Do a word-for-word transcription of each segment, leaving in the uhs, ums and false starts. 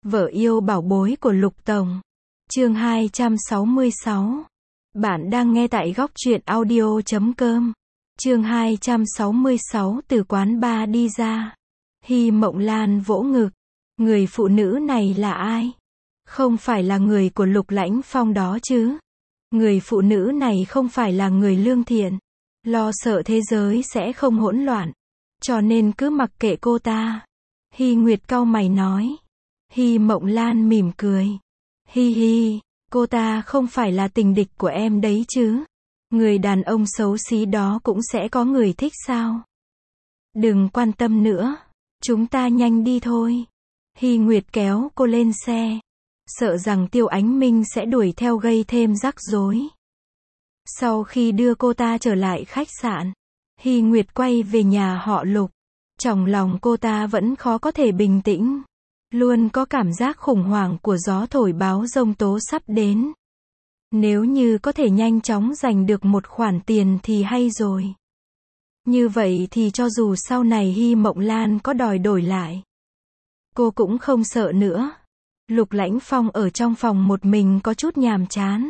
Vợ yêu bảo bối của Lục Tổng. Chương hai trăm sáu mươi sáu. Bạn đang nghe tại góc truyện audio chấm com. Chương hai trăm sáu mươi sáu. Từ quán bar đi ra. Hy Mộng Lan vỗ ngực. Người phụ nữ này là ai? Không phải là người của Lục Lãnh Phong đó chứ? Người phụ nữ này không phải là người lương thiện, lo sợ thế giới sẽ không hỗn loạn, cho nên cứ mặc kệ cô ta. Hy Nguyệt cau mày nói. Hy Mộng Lan mỉm cười. Hi hi, cô ta không phải là tình địch của em đấy chứ? Người đàn ông xấu xí đó cũng sẽ có người thích sao? Đừng quan tâm nữa, chúng ta nhanh đi thôi. Hy Nguyệt kéo cô lên xe, sợ rằng Tiêu Ánh Minh sẽ đuổi theo gây thêm rắc rối. Sau khi đưa cô ta trở lại khách sạn, Hy Nguyệt quay về nhà họ Lục. Trong lòng cô ta vẫn khó có thể bình tĩnh, luôn có cảm giác khủng hoảng của gió thổi báo giông tố sắp đến. Nếu như có thể nhanh chóng giành được một khoản tiền thì hay rồi. Như vậy thì cho dù sau này Hy Mộng Lan có đòi đổi lại, cô cũng không sợ nữa. Lục Lãnh Phong ở trong phòng một mình có chút nhàm chán.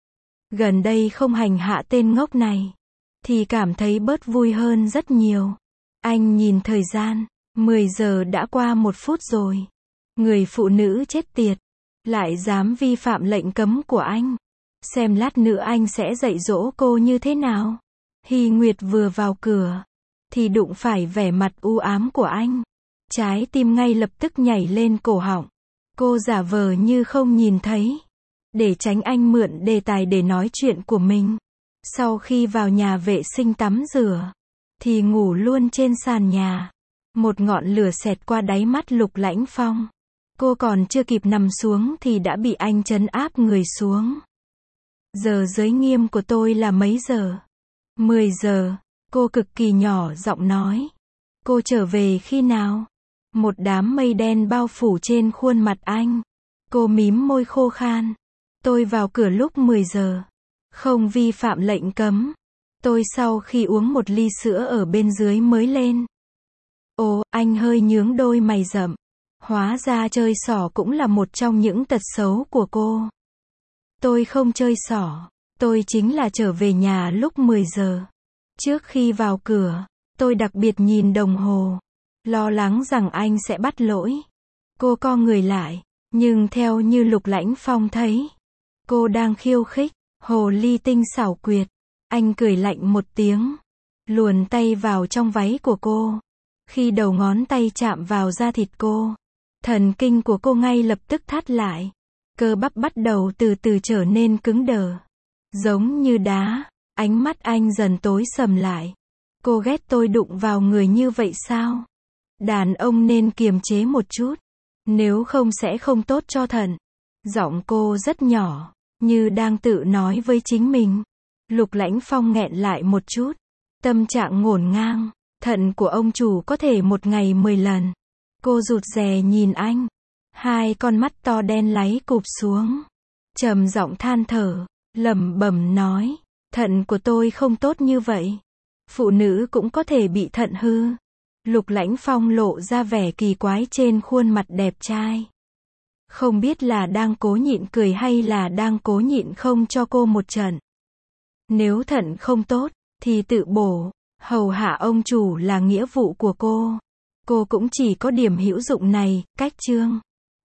Gần đây không hành hạ tên ngốc này, thì cảm thấy bớt vui hơn rất nhiều. Anh nhìn thời gian, mười giờ đã qua một phút rồi. Người phụ nữ chết tiệt, lại dám vi phạm lệnh cấm của anh. Xem lát nữa anh sẽ dạy dỗ cô như thế nào. Hy Nguyệt vừa vào cửa, thì đụng phải vẻ mặt u ám của anh. Trái tim ngay lập tức nhảy lên cổ họng. Cô giả vờ như không nhìn thấy, để tránh anh mượn đề tài để nói chuyện của mình. Sau khi vào nhà vệ sinh tắm rửa, thì ngủ luôn trên sàn nhà. Một ngọn lửa xẹt qua đáy mắt Lục Lãnh Phong. Cô còn chưa kịp nằm xuống thì đã bị anh trấn áp người xuống. Giờ giới nghiêm của tôi là mấy giờ? mười giờ, cô cực kỳ nhỏ giọng nói. Cô trở về khi nào? Một đám mây đen bao phủ trên khuôn mặt anh. Cô mím môi khô khan. Tôi vào cửa lúc mười giờ. Không vi phạm lệnh cấm. Tôi sau khi uống một ly sữa ở bên dưới mới lên. Ồ, anh hơi nhướng đôi mày rậm. Hóa ra chơi xỏ cũng là một trong những tật xấu của cô. Tôi không chơi xỏ. Tôi chính là trở về nhà lúc mười giờ. Trước khi vào cửa, tôi đặc biệt nhìn đồng hồ, lo lắng rằng anh sẽ bắt lỗi. Cô co người lại, nhưng theo như Lục Lãnh Phong thấy, cô đang khiêu khích. Hồ ly tinh xảo quyệt. Anh cười lạnh một tiếng, luồn tay vào trong váy của cô. Khi đầu ngón tay chạm vào da thịt cô, thần kinh của cô ngay lập tức thắt lại. Cơ bắp bắt đầu từ từ trở nên cứng đờ, giống như đá. Ánh mắt anh dần tối sầm lại. Cô ghét tôi đụng vào người như vậy sao? Đàn ông nên kiềm chế một chút, nếu không sẽ không tốt cho thận. Giọng cô rất nhỏ, như đang tự nói với chính mình. Lục Lãnh Phong nghẹn lại một chút, tâm trạng ngổn ngang. Thận của ông chủ có thể một ngày mười lần. Cô rụt rè nhìn anh, hai con mắt to đen láy cụp xuống, trầm giọng than thở, lẩm bẩm nói, thận của tôi không tốt như vậy. Phụ nữ cũng có thể bị thận hư. Lục Lãnh Phong lộ ra vẻ kỳ quái trên khuôn mặt đẹp trai. Không biết là đang cố nhịn cười hay là đang cố nhịn không cho cô một trận. Nếu thận không tốt, thì tự bổ. Hầu hạ ông chủ là nghĩa vụ của cô. Cô cũng chỉ có điểm hữu dụng này, cách chương.